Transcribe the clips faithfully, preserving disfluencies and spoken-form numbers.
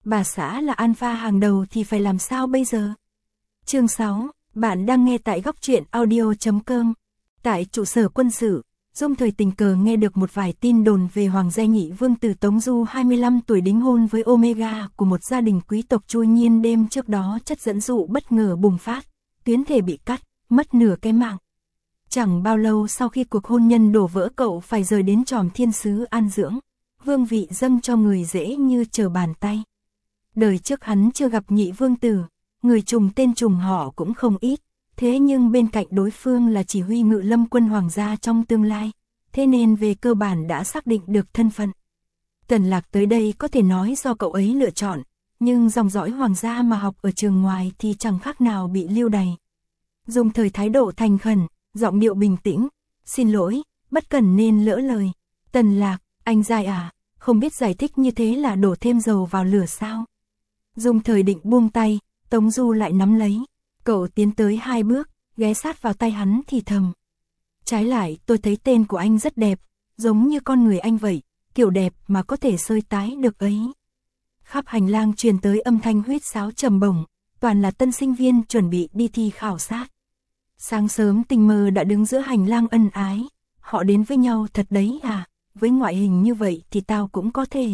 bà xã là alpha hàng đầu thì phải làm sao bây giờ? Chương sáu, bạn đang nghe tại góc truyện audio chấm com. Tại trụ sở quân sự, Dung Thời tình cờ nghe được một vài tin đồn về Hoàng gia nhị vương tử Tống Du hai mươi lăm tuổi đính hôn với Omega của một gia đình quý tộc. Chui nhiên đêm trước đó chất dẫn dụ bất ngờ bùng phát, tuyến thể bị cắt, mất nửa cái mạng. Chẳng bao lâu sau khi cuộc hôn nhân đổ vỡ, cậu phải rời đến Tròm Thiên Sứ an dưỡng, vương vị dâng cho người dễ như trở bàn tay. Đời trước hắn chưa gặp nhị vương tử, người trùng tên trùng họ cũng không ít, thế nhưng bên cạnh đối phương là chỉ huy ngự lâm quân hoàng gia trong tương lai, thế nên về cơ bản đã xác định được thân phận. Tần Lạc tới đây có thể nói do cậu ấy lựa chọn, nhưng dòng dõi hoàng gia mà học ở trường ngoài thì chẳng khác nào bị lưu đày. Dung Thời thái độ thành khẩn, giọng điệu bình tĩnh, xin lỗi, bất cần nên lỡ lời. Tần Lạc, anh dai à, không biết giải thích như thế là đổ thêm dầu vào lửa sao? Dung Thời định buông tay, Tống Du lại nắm lấy. Cậu tiến tới hai bước, ghé sát vào tay hắn thì thầm. Trái lại, tôi thấy tên của anh rất đẹp, giống như con người anh vậy, kiểu đẹp mà có thể sơi tái được ấy. Khắp hành lang truyền tới âm thanh huýt sáo trầm bổng, toàn là tân sinh viên chuẩn bị đi thi khảo sát. Sáng sớm tình mơ đã đứng giữa hành lang ân ái, họ đến với nhau thật đấy à, với ngoại hình như vậy thì tao cũng có thể.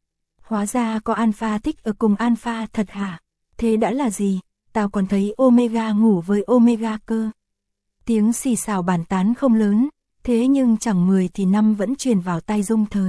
Hóa ra có alpha thích ở cùng alpha thật hả? Thế đã là gì? Tao còn thấy Omega ngủ với Omega cơ. Tiếng xì xào bàn tán không lớn, thế nhưng chẳng mười thì năm vẫn truyền vào tai Dung Thời.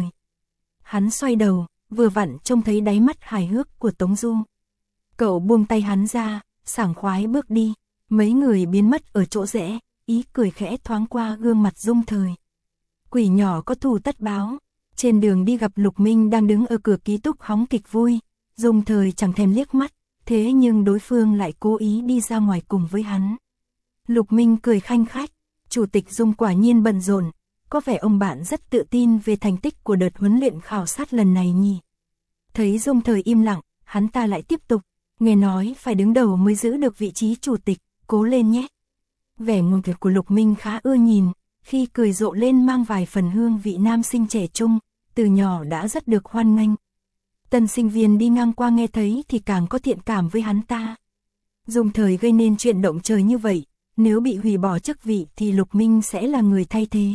Hắn xoay đầu, vừa vặn trông thấy đáy mắt hài hước của Tống Du. Cậu buông tay hắn ra, sảng khoái bước đi, mấy người biến mất ở chỗ rẽ, ý cười khẽ thoáng qua gương mặt Dung Thời. Quỷ nhỏ có thù tất báo. Trên đường đi gặp Lục Minh đang đứng ở cửa ký túc hóng kịch vui, Dung Thời chẳng thèm liếc mắt, thế nhưng đối phương lại cố ý đi ra ngoài cùng với hắn. Lục Minh cười khanh khách, chủ tịch Dung quả nhiên bận rộn, có vẻ ông bạn rất tự tin về thành tích của đợt huấn luyện khảo sát lần này nhỉ. Thấy Dung Thời im lặng, hắn ta lại tiếp tục, nghe nói phải đứng đầu mới giữ được vị trí chủ tịch, cố lên nhé. Vẻ ngông cuồng của Lục Minh khá ưa nhìn, khi cười rộ lên mang vài phần hương vị nam sinh trẻ trung, từ nhỏ đã rất được hoan nghênh. Tân sinh viên đi ngang qua nghe thấy thì càng có thiện cảm với hắn ta. Dung Thời gây nên chuyện động trời như vậy, nếu bị hủy bỏ chức vị thì Lục Minh sẽ là người thay thế.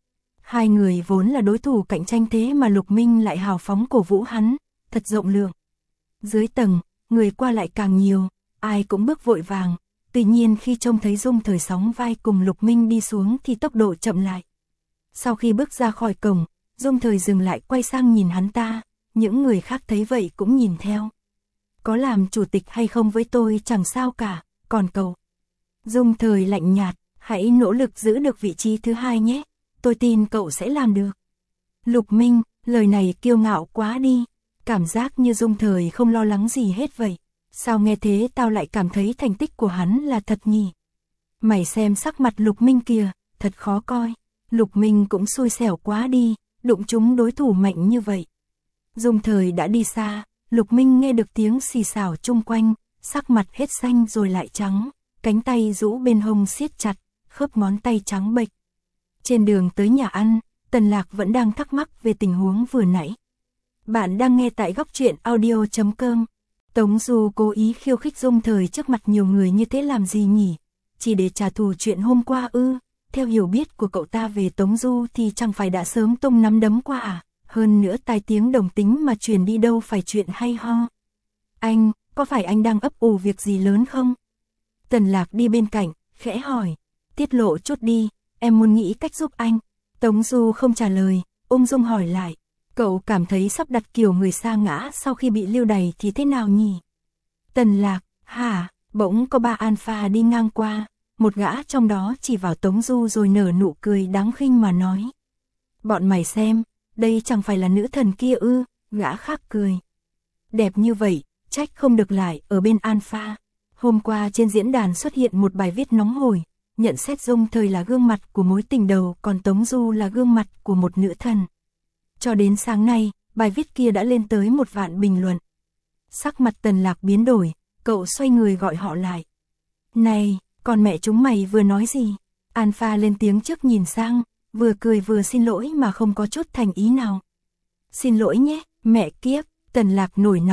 Hai người vốn là đối thủ cạnh tranh thế mà Lục Minh lại hào phóng cổ vũ hắn, thật rộng lượng. Dưới tầng, người qua lại càng nhiều, ai cũng bước vội vàng, tuy nhiên khi trông thấy Dung Thời sóng vai cùng Lục Minh đi xuống thì tốc độ chậm lại. Sau khi bước ra khỏi cổng, Dung Thời dừng lại quay sang nhìn hắn ta, những người khác thấy vậy cũng nhìn theo. Có làm chủ tịch hay không với tôi chẳng sao cả, còn cậu. Dung Thời lạnh nhạt, hãy nỗ lực giữ được vị trí thứ hai nhé, tôi tin cậu sẽ làm được. Lục Minh, lời này kiêu ngạo quá đi, cảm giác như Dung Thời không lo lắng gì hết vậy. Sao nghe thế tao lại cảm thấy thành tích của hắn là thật nhỉ? Mày xem sắc mặt Lục Minh kìa, thật khó coi. Lục Minh cũng xui xẻo quá đi, đụng trúng đối thủ mạnh như vậy. Dung Thời đã đi xa, Lục Minh nghe được tiếng xì xào chung quanh, sắc mặt hết xanh rồi lại trắng, cánh tay rũ bên hông siết chặt, khớp ngón tay trắng bệch. Trên đường tới nhà ăn, Tần Lạc vẫn đang thắc mắc về tình huống vừa nãy. Bạn đang nghe tại góc truyện audio chấm com. Tống Du cố ý khiêu khích Dung Thời trước mặt nhiều người như thế làm gì nhỉ? Chỉ để trả thù chuyện hôm qua ư? Theo hiểu biết của cậu ta về Tống Du thì chẳng phải đã sớm tung nắm đấm qua à? Hơn nữa tai tiếng đồng tính mà truyền đi đâu phải chuyện hay ho. Anh, có phải anh đang ấp ủ việc gì lớn không? Tần Lạc đi bên cạnh, khẽ hỏi. Tiết lộ chút đi, em muốn nghĩ cách giúp anh. Tống Du không trả lời, ung dung hỏi lại. Cậu cảm thấy sắp đặt kiểu người sa ngã sau khi bị lưu đày thì thế nào nhỉ? Tần Lạc, hả? Bỗng có ba alpha đi ngang qua, một gã trong đó chỉ vào Tống Du rồi nở nụ cười đáng khinh mà nói. Bọn mày xem, đây chẳng phải là nữ thần kia ư? Gã khác cười. Đẹp như vậy, trách không được lại ở bên alpha. Hôm qua trên diễn đàn xuất hiện một bài viết nóng hổi, nhận xét Dung Thời là gương mặt của mối tình đầu, còn Tống Du là gương mặt của một nữ thần. Cho đến sáng nay, bài viết kia đã lên tới một vạn bình luận. Sắc mặt Tần Lạc biến đổi, cậu xoay người gọi họ lại. Này, còn mẹ chúng mày vừa nói gì? Alpha lên tiếng trước nhìn sang, vừa cười vừa xin lỗi mà không có chút thành ý nào. Xin lỗi nhé, mẹ kiếp, Tần Lạc nổi nóng,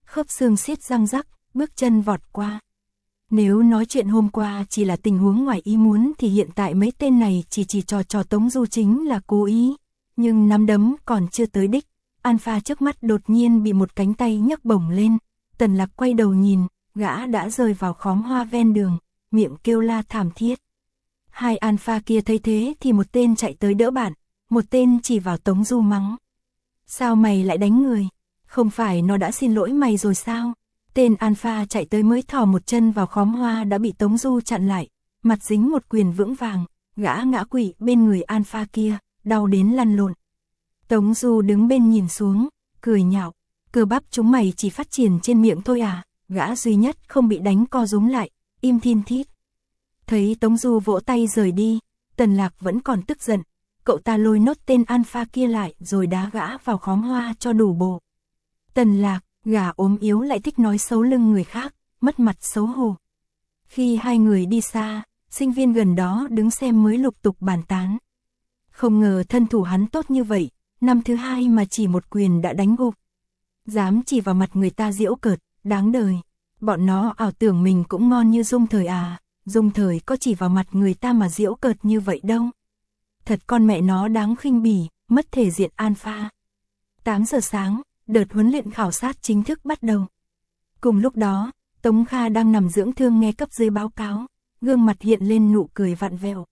khớp xương xiết răng rắc, bước chân vọt qua. Nếu nói chuyện hôm qua chỉ là tình huống ngoài ý muốn thì hiện tại mấy tên này chỉ chỉ trò trò Tống Du chính là cố ý. Nhưng nắm đấm còn chưa tới đích, Alpha trước mắt đột nhiên bị một cánh tay nhấc bổng lên. Tần Lạc quay đầu nhìn, gã đã rơi vào khóm hoa ven đường, miệng kêu la thảm thiết. Hai Alpha kia thấy thế thì một tên chạy tới đỡ bạn, một tên chỉ vào Tống Du mắng. Sao mày lại đánh người? Không phải nó đã xin lỗi mày rồi sao? Tên Alpha chạy tới mới thò một chân vào khóm hoa đã bị Tống Du chặn lại, mặt dính một quyền vững vàng, gã ngã quỵ bên người Alpha kia, đau đến lăn lộn. Tống Du đứng bên nhìn xuống, cười nhạo, cơ bắp chúng mày chỉ phát triển trên miệng thôi à? Gã duy nhất không bị đánh co rúm lại, im thin thít. Thấy Tống Du vỗ tay rời đi, Tần Lạc vẫn còn tức giận, cậu ta lôi nốt tên Alpha kia lại rồi đá gã vào khóm hoa cho đủ bộ. Tần Lạc, gã ốm yếu lại thích nói xấu lưng người khác, mất mặt xấu hổ. Khi hai người đi xa, sinh viên gần đó đứng xem mới lục tục bàn tán. Không ngờ thân thủ hắn tốt như vậy, năm thứ hai mà chỉ một quyền đã đánh gục. Dám chỉ vào mặt người ta giễu cợt, đáng đời. Bọn nó ảo tưởng mình cũng ngon như Dung Thời à, Dung Thời có chỉ vào mặt người ta mà giễu cợt như vậy đâu. Thật con mẹ nó đáng khinh bỉ, mất thể diện Alpha. tám giờ sáng, đợt huấn luyện khảo sát chính thức bắt đầu. Cùng lúc đó, Tống Kha đang nằm dưỡng thương nghe cấp dưới báo cáo, gương mặt hiện lên nụ cười vặn vẹo.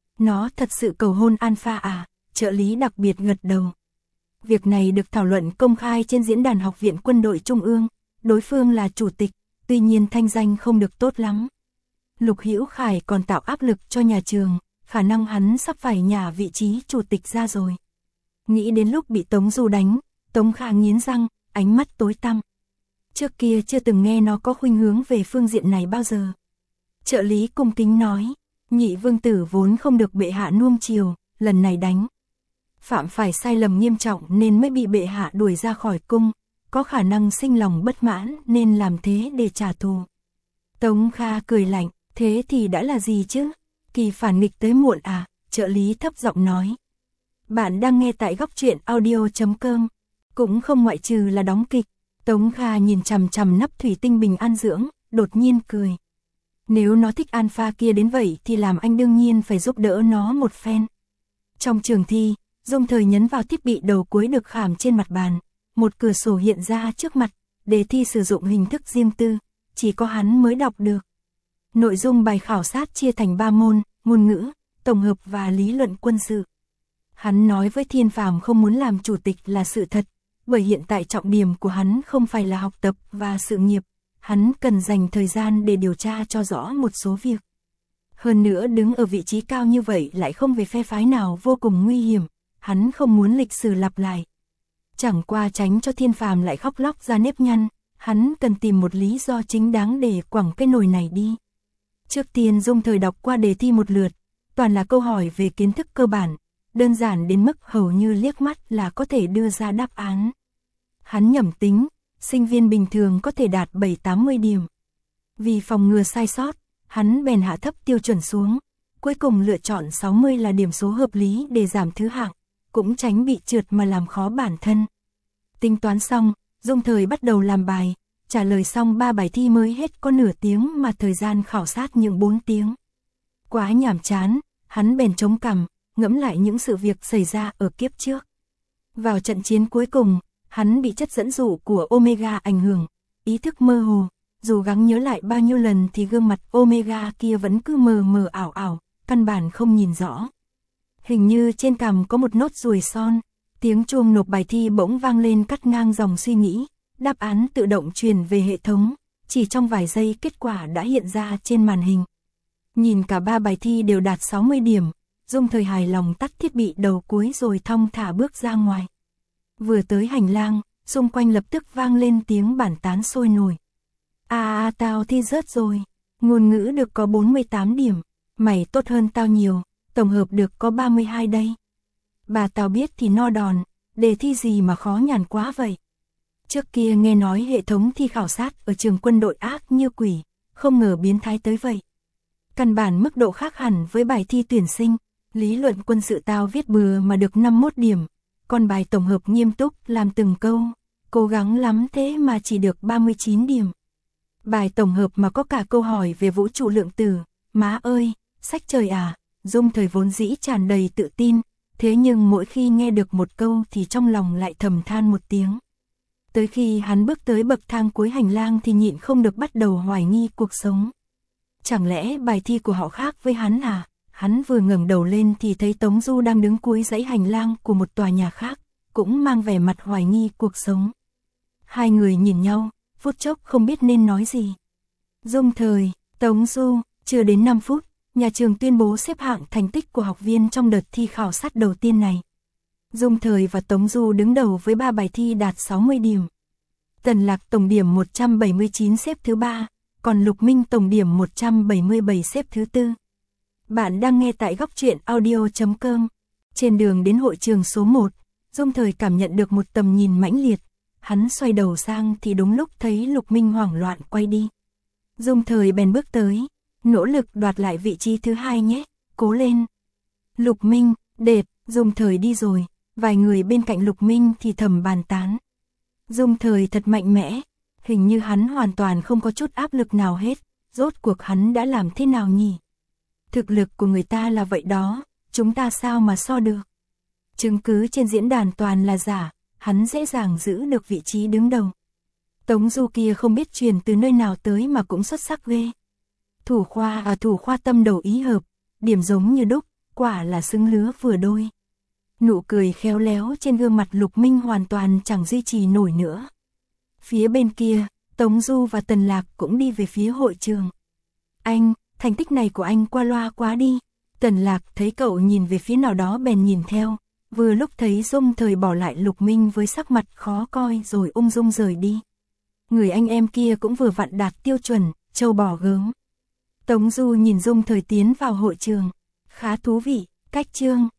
Nó thật sự cầu hôn Alpha à? Trợ lý đặc biệt gật đầu. Việc này được thảo luận công khai trên diễn đàn Học viện Quân đội Trung ương, đối phương là chủ tịch, tuy nhiên thanh danh không được tốt lắm. Lục Hữu Khải còn tạo áp lực cho nhà trường, khả năng hắn sắp phải nhả vị trí chủ tịch ra rồi. Nghĩ đến lúc bị Tống Du đánh, Tống Kha nghiến răng, ánh mắt tối tăm. Trước kia chưa từng nghe nó có khuynh hướng về phương diện này bao giờ. Trợ lý cung kính nói, nhị vương tử vốn không được bệ hạ nuông chiều, lần này đánh. Phạm phải sai lầm nghiêm trọng nên mới bị bệ hạ đuổi ra khỏi cung, có khả năng sinh lòng bất mãn nên làm thế để trả thù. Tống Kha cười lạnh, thế thì đã là gì chứ? Kỳ phản nghịch tới muộn à? Trợ lý thấp giọng nói. Bạn đang nghe tại góc truyện audio chấm com, cũng không ngoại trừ là đóng kịch. Tống Kha nhìn chằm chằm nắp thủy tinh bình an dưỡng, đột nhiên cười. Nếu nó thích Alpha kia đến vậy thì làm anh đương nhiên phải giúp đỡ nó một phen. Trong trường thi, Dung Thời nhấn vào thiết bị đầu cuối được khảm trên mặt bàn, một cửa sổ hiện ra trước mặt, đề thi sử dụng hình thức riêng tư, chỉ có hắn mới đọc được. Nội dung bài khảo sát chia thành ba môn, ngôn ngữ, tổng hợp và lý luận quân sự. Hắn nói với Thiên Phàm không muốn làm chủ tịch là sự thật, bởi hiện tại trọng điểm của hắn không phải là học tập và sự nghiệp, hắn cần dành thời gian để điều tra cho rõ một số việc. Hơn nữa đứng ở vị trí cao như vậy lại không về phe phái nào vô cùng nguy hiểm, hắn không muốn lịch sử lặp lại. Chẳng qua tránh cho Thiên Phàm lại khóc lóc ra nếp nhăn, hắn cần tìm một lý do chính đáng để quẳng cái nồi này đi. Trước tiên Dung Thời đọc qua đề thi một lượt, toàn là câu hỏi về kiến thức cơ bản, đơn giản đến mức hầu như liếc mắt là có thể đưa ra đáp án. Hắn nhẩm tính, sinh viên bình thường có thể đạt bảy tám mươi điểm. Vì phòng ngừa sai sót, hắn bèn hạ thấp tiêu chuẩn xuống, cuối cùng lựa chọn sáu mươi là điểm số hợp lý để giảm thứ hạng, cũng tránh bị trượt mà làm khó bản thân. Tính toán xong, Dung Thời bắt đầu làm bài, trả lời xong ba bài thi mới hết có nửa tiếng mà thời gian khảo sát những bốn tiếng. Quá nhàm chán, hắn bèn chống cằm, ngẫm lại những sự việc xảy ra ở kiếp trước. Vào trận chiến cuối cùng, hắn bị chất dẫn dụ của Omega ảnh hưởng, ý thức mơ hồ, dù gắng nhớ lại bao nhiêu lần thì gương mặt Omega kia vẫn cứ mờ mờ ảo ảo, căn bản không nhìn rõ. Hình như trên cằm có một nốt ruồi son, tiếng chuông nộp bài thi bỗng vang lên cắt ngang dòng suy nghĩ, đáp án tự động truyền về hệ thống, chỉ trong vài giây kết quả đã hiện ra trên màn hình. Nhìn cả ba bài thi đều đạt sáu mươi điểm, Dung Thời hài lòng tắt thiết bị đầu cuối rồi thong thả bước ra ngoài. Vừa tới hành lang, xung quanh lập tức vang lên tiếng bàn tán sôi nổi. À, à tao thi rớt rồi, ngôn ngữ được có bốn mươi tám điểm, mày tốt hơn tao nhiều, tổng hợp được có ba mươi hai đây. Bà tao biết thì no đòn, đề thi gì mà khó nhằn quá vậy. Trước kia nghe nói hệ thống thi khảo sát ở trường quân đội ác như quỷ, không ngờ biến thái tới vậy. Căn bản mức độ khác hẳn với bài thi tuyển sinh, lý luận quân sự tao viết bừa mà được năm mươi mốt điểm, còn bài tổng hợp nghiêm túc làm từng câu, cố gắng lắm thế mà chỉ được ba mươi chín điểm. Bài tổng hợp mà có cả câu hỏi về vũ trụ lượng tử, má ơi, sách trời à, Dung Thời vốn dĩ tràn đầy tự tin, thế nhưng mỗi khi nghe được một câu thì trong lòng lại thầm than một tiếng. Tới khi hắn bước tới bậc thang cuối hành lang thì nhịn không được bắt đầu hoài nghi cuộc sống. Chẳng lẽ bài thi của họ khác với hắn à? Hắn vừa ngẩng đầu lên thì thấy Tống Du đang đứng cuối dãy hành lang của một tòa nhà khác, cũng mang vẻ mặt hoài nghi cuộc sống. Hai người nhìn nhau, phút chốc không biết nên nói gì. Dung Thời, Tống Du, chưa đến năm phút, nhà trường tuyên bố xếp hạng thành tích của học viên trong đợt thi khảo sát đầu tiên này. Dung Thời và Tống Du đứng đầu với ba bài thi đạt sáu mươi điểm. Tần Lạc tổng điểm một trăm bảy mươi chín xếp thứ ba, còn Lục Minh tổng điểm một trăm bảy mươi bảy xếp thứ tư. Bạn đang nghe tại góc truyện audio chấm com. Trên đường đến hội trường số một, Dung Thời cảm nhận được một tầm nhìn mãnh liệt. Hắn xoay đầu sang thì đúng lúc thấy Lục Minh hoảng loạn quay đi. Dung Thời bèn bước tới, nỗ lực đoạt lại vị trí thứ hai nhé, cố lên. Lục Minh, đệt, Dung Thời đi rồi, vài người bên cạnh Lục Minh thì thầm bàn tán. Dung Thời thật mạnh mẽ, hình như hắn hoàn toàn không có chút áp lực nào hết, rốt cuộc hắn đã làm thế nào nhỉ? Thực lực của người ta là vậy đó, chúng ta sao mà so được? Chứng cứ trên diễn đàn toàn là giả, hắn dễ dàng giữ được vị trí đứng đầu. Tống Du kia không biết truyền từ nơi nào tới mà cũng xuất sắc ghê. Thủ khoa à thủ khoa tâm đầu ý hợp, điểm giống như đúc, quả là xứng lứa vừa đôi. Nụ cười khéo léo trên gương mặt Lục Minh hoàn toàn chẳng duy trì nổi nữa. Phía bên kia, Tống Du và Tần Lạc cũng đi về phía hội trường. Anh, thành tích này của anh qua loa quá đi. Tần Lạc thấy cậu nhìn về phía nào đó bèn nhìn theo, vừa lúc thấy Dung Thời bỏ lại Lục Minh với sắc mặt khó coi rồi ung dung rời đi. Người anh em kia cũng vừa vặn đạt tiêu chuẩn, trâu bò gớm. Tống Du nhìn Dung Thời tiến vào hội trường. Khá thú vị, cách chương.